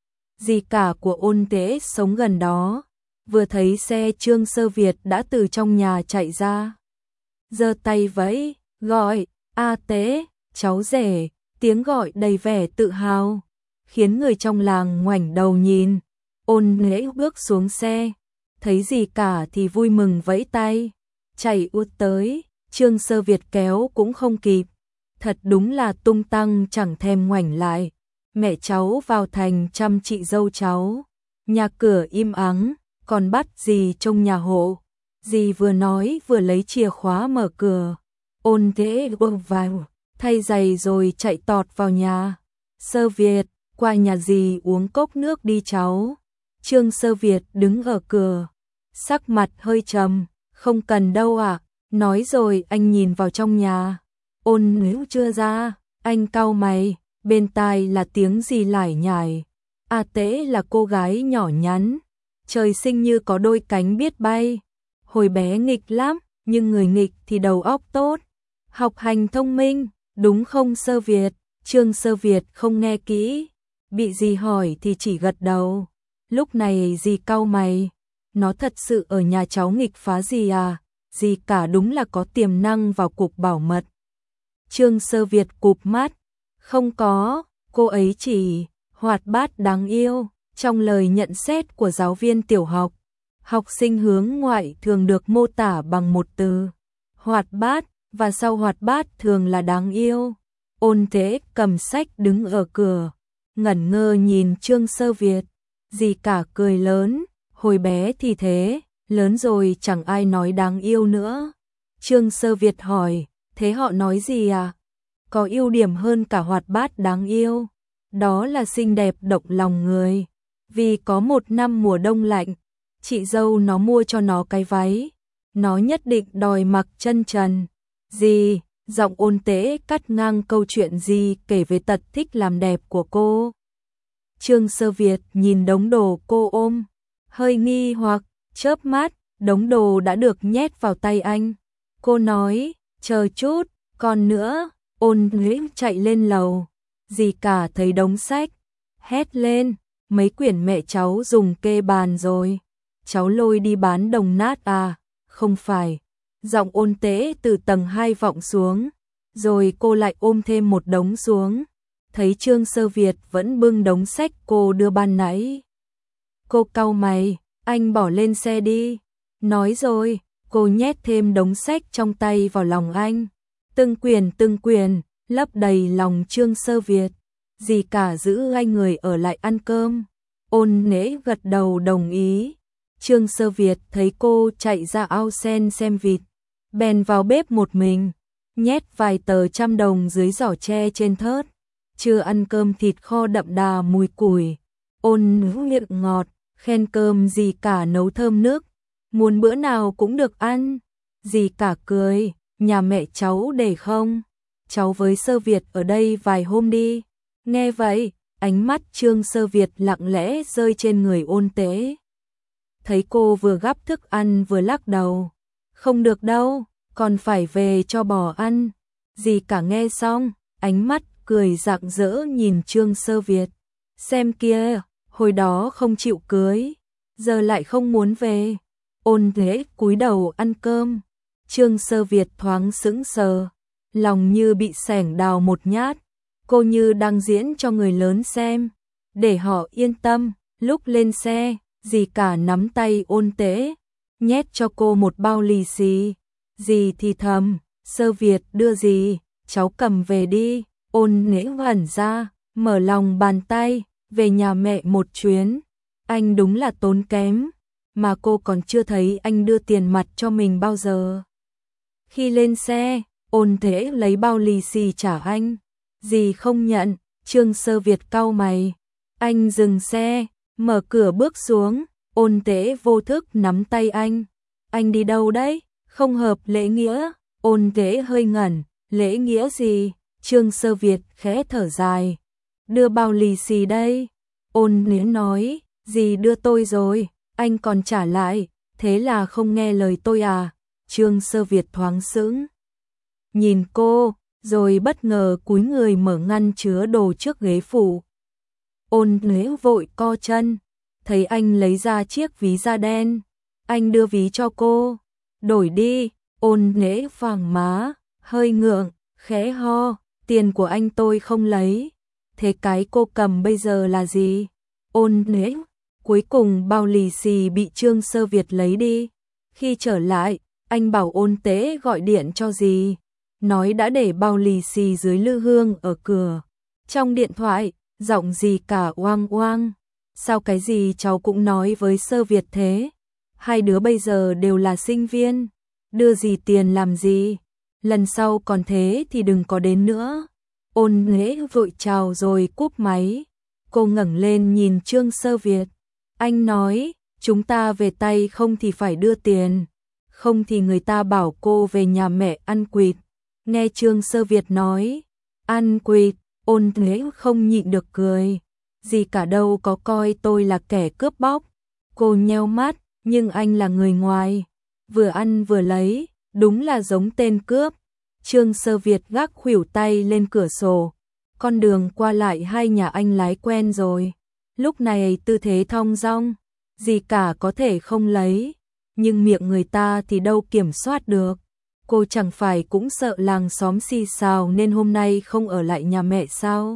A: Dì cả của Ôn Thế sống gần đó, vừa thấy xe Trương Sơ Việt đã từ trong nhà chạy ra. Giơ tay vẫy, gọi, A Tế, cháu rể, tiếng gọi đầy vẻ tự hào, khiến người trong làng ngoảnh đầu nhìn. Ôn Nễ bước xuống xe, thấy gì cả thì vui mừng vẫy tay, chạy út tới, Trương Sơ Việt kéo cũng không kịp. Thật đúng là tung tăng chẳng thèm ngoảnh lại. Mẹ cháu vào thành chăm chị dâu cháu, nhà cửa im ắng, còn bắt dì trông nhà hộ. Dì vừa nói vừa lấy chìa khóa mở cửa. Ôn Thế bước vào, thay giày rồi chạy tọt vào nhà. Sơ Việt, qua nhà dì uống cốc nước đi cháu. Trương Sơ Việt đứng ở cửa, sắc mặt hơi trầm, không cần đâu ạ. À? Nói rồi anh nhìn vào trong nhà. Ôn Nếu chưa ra, anh cau mày, bên tai là tiếng gì lải nhải. A Tế là cô gái nhỏ nhắn, trời sinh như có đôi cánh biết bay. Hồi bé nghịch lắm, nhưng người nghịch thì đầu óc tốt, học hành thông minh, đúng không Sơ Việt? Trương Sơ Việt không nghe kỹ, bị dì hỏi thì chỉ gật đầu. Lúc này dì cau mày, nó thật sự ở nhà cháu nghịch phá gì à? Dì cả đúng là có tiềm năng vào cục bảo mật. Trương Sơ Việt cụp mắt, không có, cô ấy chỉ hoạt bát đáng yêu. Trong lời nhận xét của giáo viên tiểu học, học sinh hướng ngoại thường được mô tả bằng một từ, hoạt bát, và sau hoạt bát thường là đáng yêu. Ôn Thế cầm sách đứng ở cửa, ngẩn ngơ nhìn Trương Sơ Việt. Dì cả cười lớn, hồi bé thì thế, lớn rồi chẳng ai nói đáng yêu nữa. Trương Sơ Việt hỏi, thế họ nói gì à? Có ưu điểm hơn cả hoạt bát đáng yêu, đó là xinh đẹp động lòng người. Vì có một năm mùa đông lạnh, chị dâu nó mua cho nó cái váy, nó nhất định đòi mặc chân trần. Dì, giọng Ôn Tế cắt ngang câu chuyện dì kể về tật thích làm đẹp của cô. Trương Sơ Việt nhìn đống đồ cô ôm, hơi nghi hoặc, chớp mắt, đống đồ đã được nhét vào tay anh. Cô nói, chờ chút, còn nữa. Ôn Thế chạy lên lầu, dì cả thấy đống sách, hét lên, mấy quyển mẹ cháu dùng kê bàn rồi, cháu lôi đi bán đồng nát à? Không phải. Giọng Ôn Tế từ tầng hai vọng xuống, rồi cô lại ôm thêm một đống xuống. Thấy Trương Sơ Việt vẫn bưng đống sách cô đưa ban nãy. Cô cau mày, anh bỏ lên xe đi. Nói rồi, cô nhét thêm đống sách trong tay vào lòng anh. Từng quyển từng quyển, lấp đầy lòng Trương Sơ Việt. Dì cả giữ hai người ở lại ăn cơm. Ôn Nễ gật đầu đồng ý. Trương Sơ Việt thấy cô chạy ra ao sen xem vịt, bèn vào bếp một mình, nhét vài tờ trăm đồng dưới giỏ tre trên thớt. Chưa ăn cơm thịt kho đậm đà mùi củi. Ôn Nễ miệng ngọt, khen cơm dì cả nấu thơm nước, muốn bữa nào cũng được ăn. Dì cả cười, nhà mẹ cháu để không? Cháu với Sơ Việt ở đây vài hôm đi. Nghe vậy, Ánh mắt Trương Sơ Việt lặng lẽ rơi trên người Ôn Tế. Thấy cô vừa gắp thức ăn vừa lắc đầu. Không được đâu, còn phải về cho bò ăn. Dì cả nghe xong, ánh mắt cười rạng rỡ nhìn Trương Sơ Việt. Xem kia, hồi đó không chịu cưới, giờ lại không muốn về. Ôn Tế cúi đầu ăn cơm. Trương Sơ Việt thoáng sững sờ, lòng như bị xẻng đào một nhát. Cô như đang diễn cho người lớn xem, để họ yên tâm. Lúc lên xe, dì cả nắm tay Ôn Tế, nhét cho cô một bao lì xì. Dì thì thầm, Sơ Việt đưa dì, cháu cầm về đi. Ôn Tế vẩn ra, mở lòng bàn tay, về nhà mẹ một chuyến. Anh đúng là tốn kém, mà cô còn chưa thấy anh đưa tiền mặt cho mình bao giờ. Khi lên xe, Ôn Tế lấy bao lì xì trả anh. Dì không nhận. Trương Sơ Việt cau mày. Anh dừng xe, mở cửa bước xuống. Ôn Tế vô thức nắm tay anh. Anh đi đâu đấy? Không hợp lễ nghĩa. Ôn Tế hơi ngẩn. Lễ nghĩa gì? Trương Sơ Việt khẽ thở dài. Đưa bao lì xì đây. Ôn Tế nói, dì đưa tôi rồi, anh còn trả lại, thế là không nghe lời tôi à? Trương Sơ Việt thoáng sững, nhìn cô, rồi bất ngờ cúi người mở ngăn chứa đồ trước ghế phụ. Ôn Tế vội co chân, thấy anh lấy ra chiếc ví da đen, anh đưa ví cho cô. Đổi đi. Ôn Tế phẳng má, hơi ngượng, khẽ ho, tiền của anh tôi không lấy. Thế cái cô cầm bây giờ là gì? Ôn Tế. Cuối cùng bao lì xì bị Trương Sơ Việt lấy đi. Khi trở lại, anh bảo Ôn Tế gọi điện cho dì, nói đã để bao lì xì dưới lư hương ở cửa. Trong điện thoại, giọng dì cả oang oang. Sao cái gì cháu cũng nói với Sơ Việt thế? Hai đứa bây giờ đều là sinh viên, đưa dì tiền làm gì? Lần sau còn thế thì đừng có đến nữa. Ôn Tế vội chào rồi cúp máy. Cô ngẩng lên nhìn Trương Sơ Việt. Anh nói, chúng ta về tay không thì phải đưa tiền, không thì người ta bảo cô về nhà mẹ ăn quỵt. Nghe Trương Sơ Việt nói, ăn quỵt, Ôn Tế không nhịn được cười. Dì cả đâu có coi tôi là kẻ cướp bóc. Cô nheo mắt, nhưng anh là người ngoài, vừa ăn vừa lấy, đúng là giống tên cướp. Trương Sơ Việt gác khuỷu tay lên cửa sổ. Con đường qua lại hai nhà anh lái quen rồi. Lúc này tư thế thong dong, dì cả có thể không lấy, nhưng miệng người ta thì đâu kiểm soát được. Cô chẳng phải cũng sợ làng xóm xì xào nên hôm nay không ở lại nhà mẹ sao?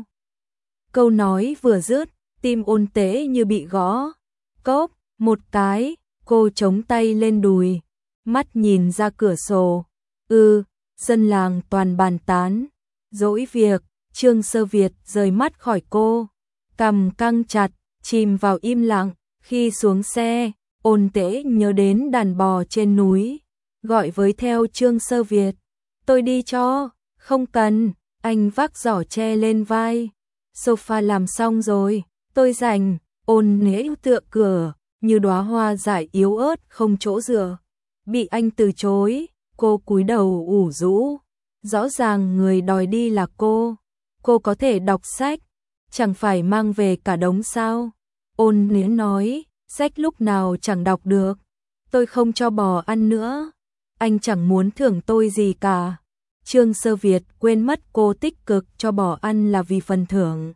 A: Câu nói vừa dứt, tim Ôn Tế như bị gõ. Cốp, một cái, cô chống tay lên đùi, mắt nhìn ra cửa sổ. Ừ, dân làng toàn bàn tán. Dỗi việc. Trương Sơ Việt rời mắt khỏi cô, cằm căng chặt, chìm vào im lặng. Khi xuống xe, Ôn Tế nhớ đến đàn bò trên núi, gọi với theo Trương Sơ Việt. Tôi đi cho. Không cần. Anh vác giỏ tre lên vai. Sofa làm xong rồi, tôi rảnh. Ôn Tế tựa cửa, như đóa hoa dại yếu ớt không chỗ dựa. Bị anh từ chối, cô cúi đầu ủ rũ. Rõ ràng người đòi đi là cô. Cô có thể đọc sách, chẳng phải mang về cả đống sao? Ôn Tế nói, sách lúc nào chẳng đọc được. Tôi không cho bò ăn nữa. Anh chẳng muốn thưởng tôi gì cả. Trương Sơ Việt quên mất cô tích cực cho bò ăn là vì phần thưởng.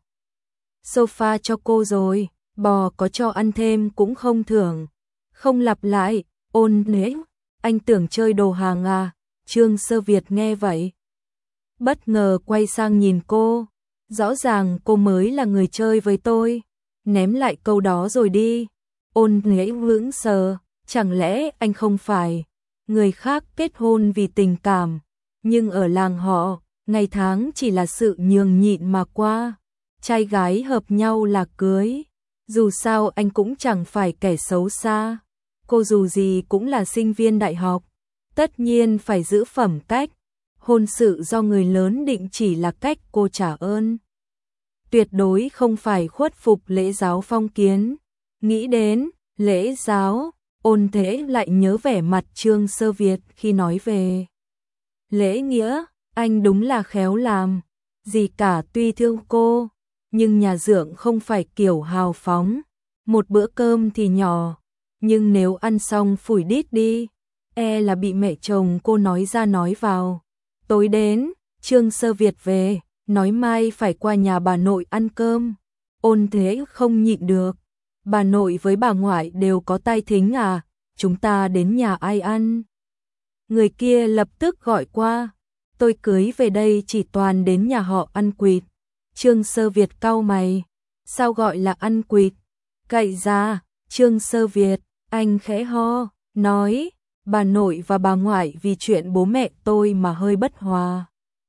A: Sofa cho cô rồi, bò có cho ăn thêm cũng không thưởng. Không lặp lại. Ôn Tế, anh tưởng chơi đồ hàng à? Trương Sơ Việt nghe vậy, bất ngờ quay sang nhìn cô. Rõ ràng cô mới là người chơi với tôi. Ném lại câu đó rồi đi. Ôn Tế vững sờ. Chẳng lẽ anh không phải? Người khác kết hôn vì tình cảm, nhưng ở làng họ, ngày tháng chỉ là sự nhường nhịn mà qua. Trai gái hợp nhau là cưới. Dù sao anh cũng chẳng phải kẻ xấu xa. Cô dù gì cũng là sinh viên đại học, tất nhiên phải giữ phẩm cách. Hôn sự do người lớn định chỉ là cách cô trả ơn. Tuyệt đối không phải khuất phục lễ giáo phong kiến. Nghĩ đến lễ giáo, Ôn Tế lại nhớ vẻ mặt Trương Sơ Việt khi nói về lễ nghĩa. Anh đúng là khéo làm. Dì cả tuy thương cô, nhưng nhà Dượng không phải kiểu hào phóng. Một bữa cơm thì nhỏ, nhưng nếu ăn xong phủi đít đi, e là bị mẹ chồng cô nói ra nói vào. Tối đến, Trương Sơ Việt về, nói mai phải qua nhà bà nội ăn cơm. Ôn Thế không nhịn được. Bà nội với bà ngoại đều có tai thính à, chúng ta đến nhà ai ăn? Người kia lập tức gọi qua. Tôi cưới về đây chỉ toàn đến nhà họ ăn quỵt. Trương Sơ Việt cau mày. Sao gọi là ăn quỵt? Cậy ra, Trương Sơ Việt, anh khẽ ho, nói, bà nội và bà ngoại vì chuyện bố mẹ tôi mà hơi bất hòa.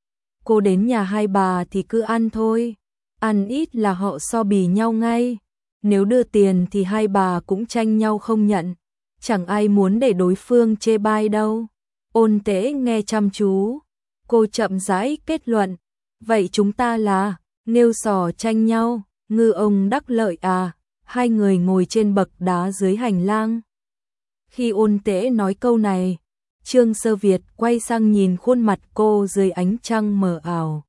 A: Cô đến nhà hai bà thì cứ ăn thôi, ăn ít là họ so bì nhau ngay. Nếu đưa tiền thì hai bà cũng tranh nhau không nhận, chẳng ai muốn để đối phương chê bai đâu. Ôn Tế nghe chăm chú, cô chậm rãi kết luận, vậy chúng ta là nêu sò tranh nhau, ngư ông đắc lợi à? Hai người ngồi trên bậc đá dưới hành lang. Khi Ôn Tế nói câu này, Trương Sơ Việt quay sang nhìn khuôn mặt cô dưới ánh trăng mờ ảo.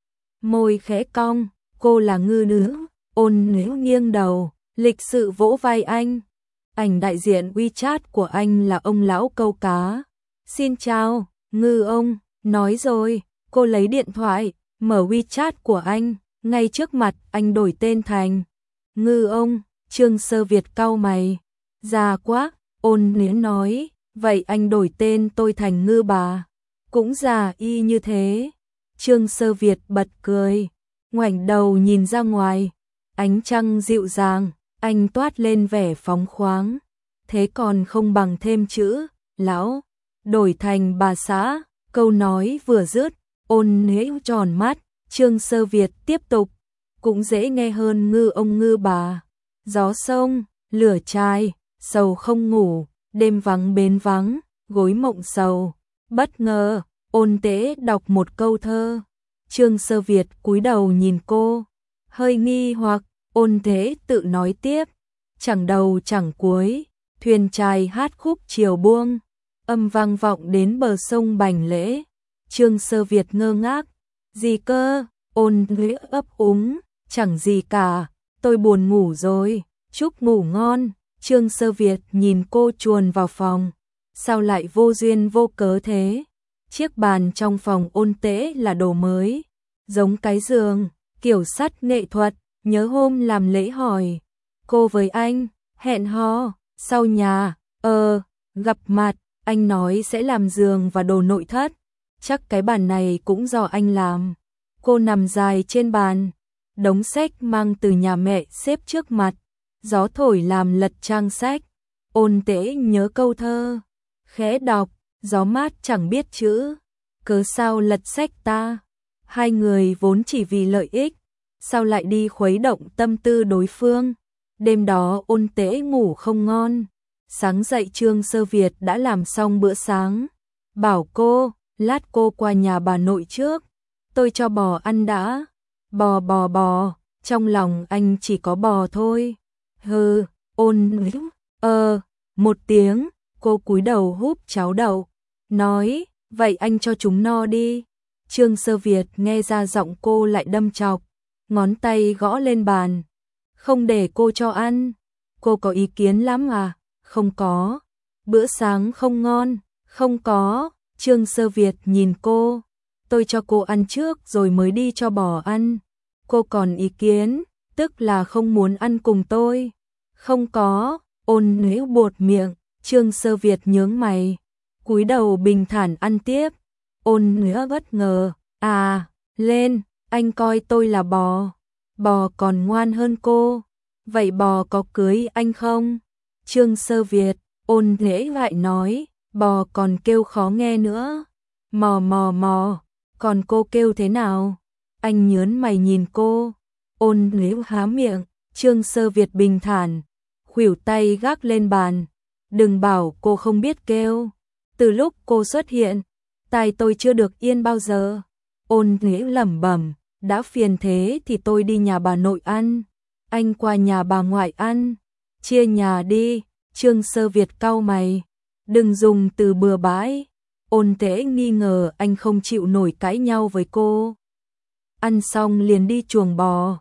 A: Môi khẽ cong, cô là ngư nữ. Ôn Nữ nghiêng đầu, lịch sự vỗ vai anh. Ảnh đại diện WeChat của anh là ông lão câu cá. Xin chào, ngư ông, nói rồi, cô lấy điện thoại, mở WeChat của anh, ngay trước mặt anh đổi tên thành ngư ông. Trương Sơ Việt cau mày. Già quá, Ôn Nữ nói, vậy anh đổi tên tôi thành ngư bà. Cũng già y như thế. Trương Sơ Việt bật cười, ngoảnh đầu nhìn ra ngoài. Ánh trăng dịu dàng, anh toát lên vẻ phóng khoáng. Thế còn không bằng thêm chữ, lão, đổi thành bà xã. Câu nói vừa dứt, Ôn Nữ tròn mắt. Trương Sơ Việt tiếp tục, cũng dễ nghe hơn ngư ông ngư bà. Gió sông, lửa trai, sầu không ngủ, đêm vắng bến vắng, gối mộng sầu. Bất ngờ, Ôn Tế đọc một câu thơ. Trương Sơ Việt cúi đầu nhìn cô, hơi nghi hoặc. Ôn Tế tự nói tiếp, chẳng đầu chẳng cuối, thuyền trai hát khúc chiều buông, âm vang vọng đến bờ sông Bành Lễ. Trương Sơ Việt ngơ ngác, gì cơ? Ôn Tế ấp úng, chẳng gì cả, tôi buồn ngủ rồi, chúc ngủ ngon. Trương Sơ Việt nhìn cô chuồn vào phòng, sao lại vô duyên vô cớ thế? Chiếc bàn trong phòng Ôn Tế là đồ mới, giống cái giường, kiểu sắt nghệ thuật. Nhớ hôm làm lễ hỏi, cô với anh, hẹn hò, sau nhà, ờ, gặp mặt, anh nói sẽ làm giường và đồ nội thất. Chắc cái bàn này cũng do anh làm. Cô nằm dài trên bàn, đống sách mang từ nhà mẹ xếp trước mặt, gió thổi làm lật trang sách. Ôn Tế nhớ câu thơ, khẽ đọc, gió mát chẳng biết chữ, cớ sao lật sách ta. Hai người vốn chỉ vì lợi ích, sao lại đi khuấy động tâm tư đối phương. Đêm đó Ôn Tế ngủ không ngon. Sáng dậy Trương Sơ Việt đã làm xong bữa sáng, bảo cô, lát cô qua nhà bà nội trước, tôi cho bò ăn đã. Bò bò bò, trong lòng anh chỉ có bò thôi. Hừ, Ôn Nữ, ờ, một tiếng, cô cúi đầu húp cháo đậu, nói, vậy anh cho chúng no đi. Trương Sơ Việt nghe ra giọng cô lại đâm chọc, ngón tay gõ lên bàn. Không để cô cho ăn, cô có ý kiến lắm à? Không có. Bữa sáng không ngon, không có. Trương Sơ Việt nhìn cô, tôi cho cô ăn trước rồi mới đi cho bò ăn. Cô còn ý kiến, tức là không muốn ăn cùng tôi. Không có. Ôn Nữ buột miệng. Trương Sơ Việt nhướng mày, cúi đầu bình thản ăn tiếp. Ôn Nữ bất ngờ, à, lên, anh coi tôi là bò. Bò còn ngoan hơn cô. Vậy bò có cưới anh không? Trương Sơ Việt, Ôn Nữ lại nói, bò còn kêu khó nghe nữa. Mò mò mò, còn cô kêu thế nào? Anh nhớn mày nhìn cô. Ôn Nữ há miệng. Trương Sơ Việt bình thản, khuỷu tay gác lên bàn. Đừng bảo cô không biết kêu. Từ lúc cô xuất hiện, tai tôi chưa được yên bao giờ. Ôn Nữ lẩm bẩm, đã phiền thế thì tôi đi nhà bà nội ăn, anh qua nhà bà ngoại ăn, chia nhà đi. Trương Sơ Việt cau mày, đừng dùng từ bừa bãi. Ôn Tế nghi ngờ anh không chịu nổi cãi nhau với cô. Ăn xong liền đi chuồng bò.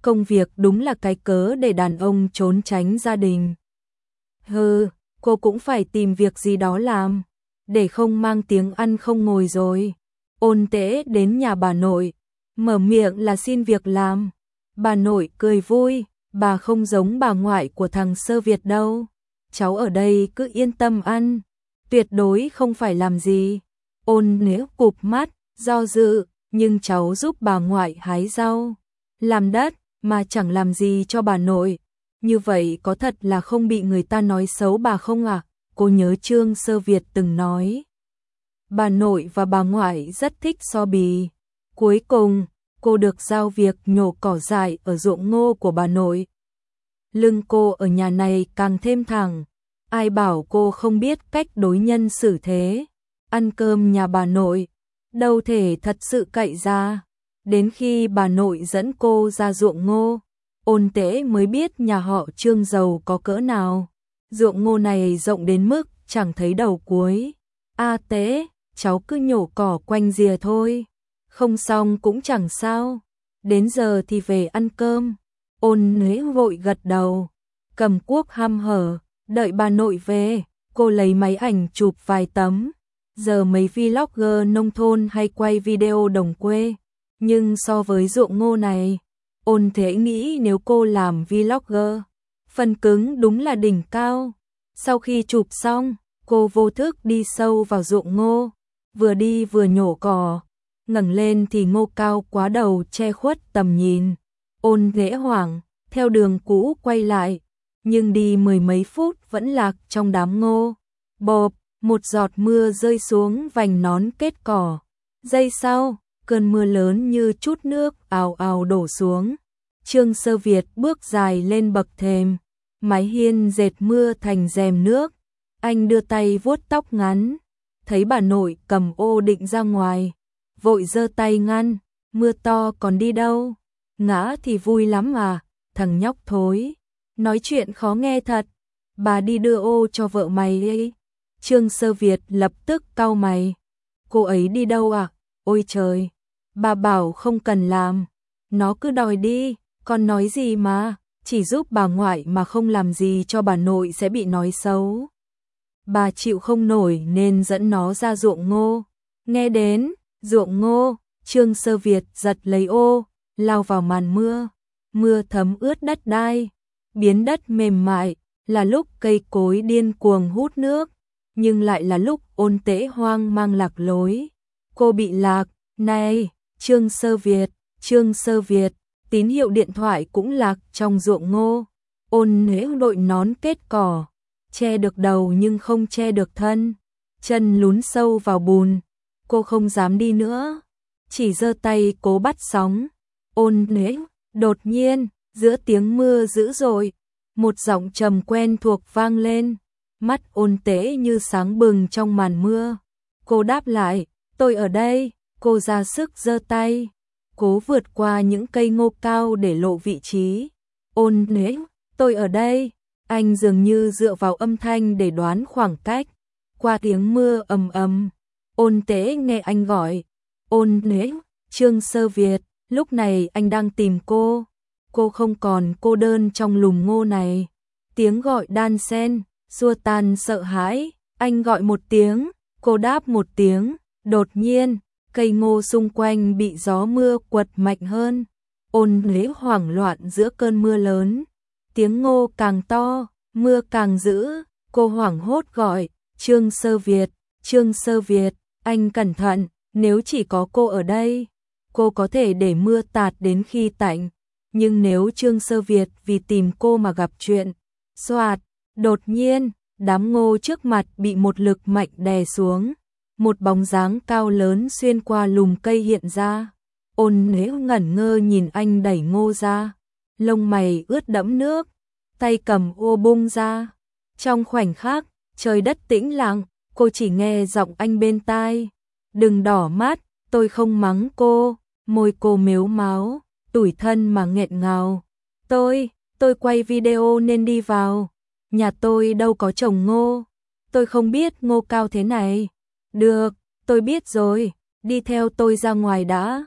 A: công việc đúng là cái cớ để đàn ông trốn tránh gia đình. Hừ, cô cũng phải tìm việc gì đó làm, để không mang tiếng ăn không ngồi rồi. Ôn Tễ đến nhà bà nội, mở miệng là xin việc làm. Bà nội cười vui, bà không giống bà ngoại của thằng Sơ Việt đâu. Cháu ở đây cứ yên tâm ăn, tuyệt đối không phải làm gì. Ôn Nếu cụp mắt, do dự, nhưng cháu giúp bà ngoại hái rau, làm đất, mà chẳng làm gì cho bà nội. Như vậy có thật là không bị người ta nói xấu bà không ạ? À? Cô nhớ Trương Sơ Việt từng nói, bà nội và bà ngoại rất thích so bì. Cuối cùng, cô được giao việc nhổ cỏ dại ở ruộng ngô của bà nội. Lưng cô ở nhà này càng thêm thẳng, ai bảo cô không biết cách đối nhân xử thế. Ăn cơm nhà bà nội, đâu thể thật sự cậy ra. Đến khi bà nội dẫn cô ra ruộng ngô, Ôn Tễ mới biết nhà họ Trương giàu có cỡ nào. Ruộng ngô này rộng đến mức chẳng thấy đầu cuối. A Tễ, cháu cứ nhổ cỏ quanh rìa thôi, không xong cũng chẳng sao. Đến giờ thì về ăn cơm. Ôn Nếu vội gật đầu, cầm cuốc hăm hở, đợi bà nội về, cô lấy máy ảnh chụp vài tấm. Giờ mấy vlogger nông thôn hay quay video đồng quê, nhưng so với ruộng ngô này, Ôn Thế nghĩ nếu cô làm vlogger, phần cứng đúng là đỉnh cao. Sau khi chụp xong, cô vô thức đi sâu vào ruộng ngô, vừa đi vừa nhổ cỏ, ngẩng lên thì ngô cao quá đầu che khuất tầm nhìn. Ôn Thế hoảng, theo đường cũ quay lại, nhưng đi mười mấy phút vẫn lạc trong đám ngô. Bộp, một giọt mưa rơi xuống vành nón kết cỏ. Giây sau, cơn mưa lớn như chút nước ào ào đổ xuống. Trương Sơ Việt bước dài lên bậc thềm, mái hiên dệt mưa thành rèm nước. Anh đưa tay vuốt tóc ngắn, thấy bà nội cầm ô định ra ngoài, vội giơ tay ngăn, mưa to còn đi đâu, ngã thì vui lắm à, thằng nhóc thối, nói chuyện khó nghe thật, bà đi đưa ô cho vợ mày đi. Trương Sơ Việt lập tức cau mày, cô ấy đi đâu à, ôi trời, bà bảo không cần làm, nó cứ đòi đi, con nói gì mà, chỉ giúp bà ngoại mà không làm gì cho bà nội sẽ bị nói xấu. Bà chịu không nổi nên dẫn nó ra ruộng ngô. Nghe đến ruộng ngô, Trương Sơ Việt giật lấy ô, lao vào màn mưa. Mưa thấm ướt đất đai, biến đất mềm mại, là lúc cây cối điên cuồng hút nước, nhưng lại là lúc Ôn Tễ hoang mang lạc lối. Cô bị lạc, này, Trương Sơ Việt, Trương Sơ Việt, tín hiệu điện thoại cũng lạc trong ruộng ngô. Ôn Nếu đội nón kết cỏ, che được đầu nhưng không che được thân, chân lún sâu vào bùn, cô không dám đi nữa, chỉ giơ tay cố bắt sóng. Ôn Nếu, đột nhiên, giữa tiếng mưa dữ dội, một giọng trầm quen thuộc vang lên, mắt Ôn Tễ như sáng bừng trong màn mưa. Cô đáp lại, tôi ở đây, cô ra sức giơ tay, cố vượt qua những cây ngô cao để lộ vị trí. Ôn Nếu, tôi ở đây. Anh dường như dựa vào âm thanh để đoán khoảng cách. Qua tiếng mưa ầm ầm, Ôn Tễ nghe anh gọi. Ôn Nếu, Trương Sơ Việt, lúc này anh đang tìm cô. Cô không còn cô đơn trong lùm ngô này. Tiếng gọi đan xen, xua tan sợ hãi. Anh gọi một tiếng, cô đáp một tiếng. Đột nhiên, cây ngô xung quanh bị gió mưa quật mạnh hơn. Ôn Nếu hoảng loạn giữa cơn mưa lớn. Tiếng ngô càng to, mưa càng dữ, cô hoảng hốt gọi, Trương Sơ Việt, Trương Sơ Việt, anh cẩn thận, nếu chỉ có cô ở đây, cô có thể để mưa tạt đến khi tạnh, nhưng nếu Trương Sơ Việt vì tìm cô mà gặp chuyện, xoạt, đột nhiên, đám ngô trước mặt bị một lực mạnh đè xuống, một bóng dáng cao lớn xuyên qua lùm cây hiện ra. Ôn Nếu ngẩn ngơ nhìn anh đẩy ngô ra, lông mày ướt đẫm nước, tay cầm ô bung ra. Trong khoảnh khắc, trời đất tĩnh lặng, cô chỉ nghe giọng anh bên tai. Đừng đỏ mắt, tôi không mắng cô, môi cô mếu máo, tủi thân mà nghẹn ngào. Tôi, tôi quay video nên đi vào. Nhà tôi đâu có trồng ngô, tôi không biết ngô cao thế này. Được, tôi biết rồi, đi theo tôi ra ngoài đã.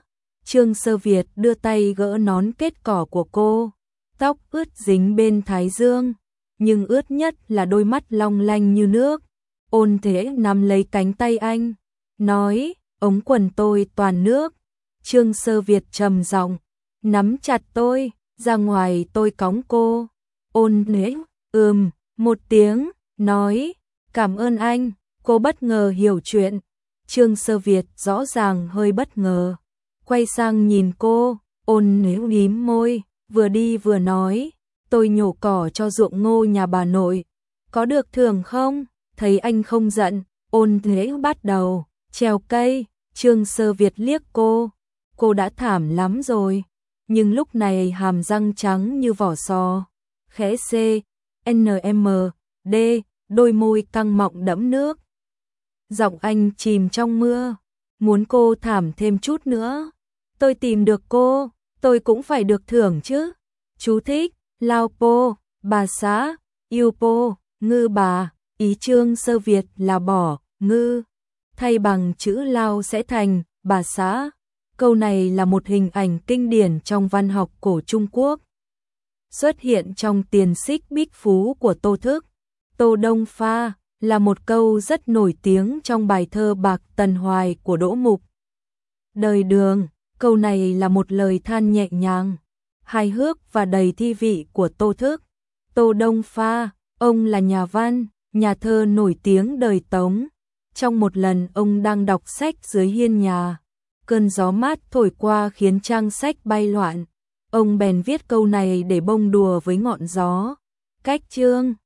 A: Trương Sơ Việt đưa tay gỡ nón kết cỏ của cô, tóc ướt dính bên thái dương, nhưng ướt nhất là đôi mắt long lanh như nước. Ôn Thế nắm lấy cánh tay anh, nói, ống quần tôi toàn nước. Trương Sơ Việt trầm giọng, nắm chặt tôi, ra ngoài tôi cõng cô. Ôn Thế, ừm, một tiếng, nói, cảm ơn anh. Cô bất ngờ hiểu chuyện. Trương Sơ Việt rõ ràng hơi bất ngờ, quay sang nhìn cô. Ôn Thế mím môi, vừa đi vừa nói, tôi nhổ cỏ cho ruộng ngô nhà bà nội, có được thưởng không? Thấy anh không giận, Ôn Thế bắt đầu trèo cây. Trương Sơ Việt liếc cô, cô đã thảm lắm rồi, nhưng lúc này hàm răng trắng như vỏ sò, khẽ C, N M, D, đôi môi căng mọng đẫm nước. Giọng anh chìm trong mưa, muốn cô thảm thêm chút nữa. Tôi tìm được cô, tôi cũng phải được thưởng chứ. Chú thích, Lao Po, bà xã, yêu Po, ngư bà, ý Trương Sơ Việt là bỏ, ngư, thay bằng chữ Lao sẽ thành, bà xã. Câu này là một hình ảnh kinh điển trong văn học cổ Trung Quốc, xuất hiện trong Tiền Xích Bích Phú của Tô Thức. Tô Đông Pha là một câu rất nổi tiếng trong bài thơ Bạc Tần Hoài của Đỗ Mục. Đời Đường, câu này là một lời than nhẹ nhàng, hài hước và đầy thi vị của Tô Thức. Tô Đông Pha, ông là nhà văn, nhà thơ nổi tiếng đời Tống. Trong một lần ông đang đọc sách dưới hiên nhà, cơn gió mát thổi qua khiến trang sách bay loạn. Ông bèn viết câu này để bông đùa với ngọn gió. Cách chương